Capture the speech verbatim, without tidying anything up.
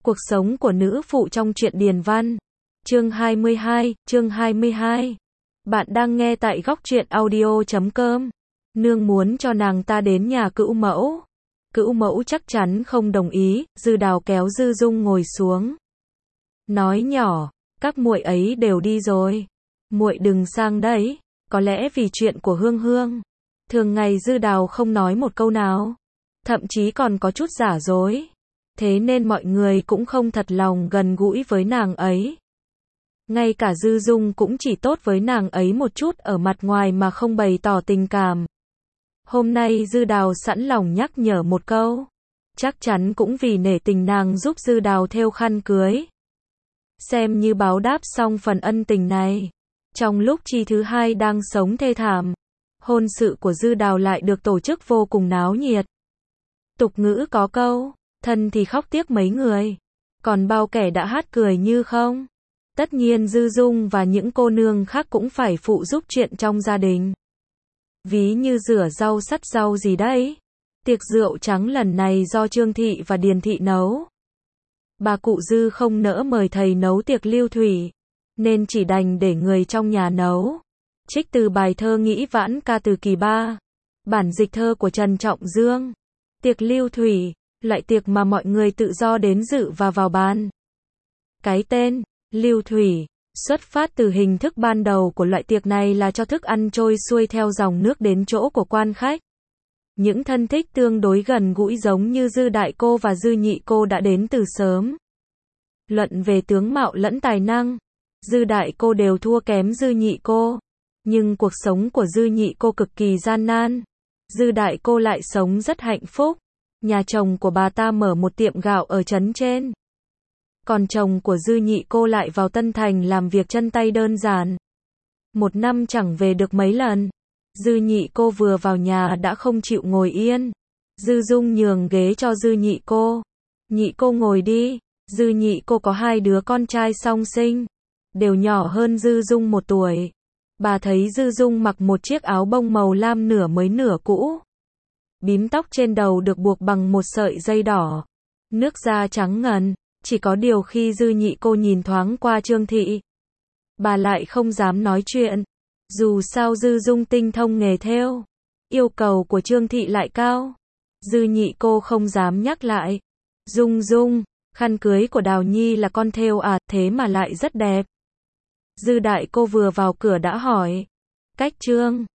Cuộc sống của nữ phụ trong truyện Điền Văn. Chương hai mươi hai, chương hai mươi hai. Bạn đang nghe tại góc truyện audio chấm com. Nương muốn cho nàng ta đến nhà cữu mẫu. Cữu mẫu chắc chắn không đồng ý, Dư Đào kéo Dư Dung ngồi xuống. Nói nhỏ, các muội ấy đều đi rồi. Muội đừng sang đấy, có lẽ vì chuyện của Hương Hương. Thường ngày Dư Đào không nói một câu nào, thậm chí còn có chút giả dối. Thế nên mọi người cũng không thật lòng gần gũi với nàng ấy. Ngay cả Dư Dung cũng chỉ tốt với nàng ấy một chút ở mặt ngoài mà không bày tỏ tình cảm. Hôm nay Dư Đào sẵn lòng nhắc nhở một câu. Chắc chắn cũng vì nể tình nàng giúp Dư Đào thêu khăn cưới. Xem như báo đáp xong phần ân tình này. Trong lúc Chi thứ hai đang sống thê thảm, hôn sự của Dư Đào lại được tổ chức vô cùng náo nhiệt. Tục ngữ có câu, thân thì khóc tiếc mấy người, còn bao kẻ đã hát cười như không. Tất nhiên Dư Dung và những cô nương khác cũng phải phụ giúp chuyện trong gia đình. Ví như rửa rau sắt rau gì đấy. Tiệc rượu trắng lần này do Trương Thị và Điền Thị nấu. Bà cụ Dư không nỡ mời thầy nấu tiệc lưu thủy, nên chỉ đành để người trong nhà nấu. Trích từ bài thơ Nghĩ Vãn ca từ kỳ ba, bản dịch thơ của Trần Trọng Dương. Tiệc lưu thủy, loại tiệc mà mọi người tự do đến dự và vào bàn. Cái tên, lưu thủy, xuất phát từ hình thức ban đầu của loại tiệc này là cho thức ăn trôi xuôi theo dòng nước đến chỗ của quan khách. Những thân thích tương đối gần gũi giống như Dư Đại Cô và Dư Nhị Cô đã đến từ sớm. Luận về tướng mạo lẫn tài năng, Dư Đại Cô đều thua kém Dư Nhị Cô. Nhưng cuộc sống của Dư Nhị Cô cực kỳ gian nan. Dư Đại Cô lại sống rất hạnh phúc. Nhà chồng của bà ta mở một tiệm gạo ở trấn trên. Còn chồng của Dư Nhị Cô lại vào Tân Thành làm việc chân tay đơn giản. Một năm chẳng về được mấy lần. Dư Nhị Cô vừa vào nhà đã không chịu ngồi yên. Dư Dung nhường ghế cho Dư Nhị Cô. Nhị Cô ngồi đi. Dư Nhị Cô có hai đứa con trai song sinh, đều nhỏ hơn Dư Dung một tuổi. Bà thấy Dư Dung mặc một chiếc áo bông màu lam nửa mới nửa cũ. Bím tóc trên đầu được buộc bằng một sợi dây đỏ. Nước da trắng ngần. Chỉ có điều khi Dư Nhị Cô nhìn thoáng qua Trương Thị, bà lại không dám nói chuyện. Dù sao Dư Dung tinh thông nghề thêu, yêu cầu của Trương Thị lại cao. Dư Nhị Cô không dám nhắc lại. Dung Dung, khăn cưới của Đào Nhi là con thêu à, thế mà lại rất đẹp. Dư Đại Cô vừa vào cửa đã hỏi. Cách Trương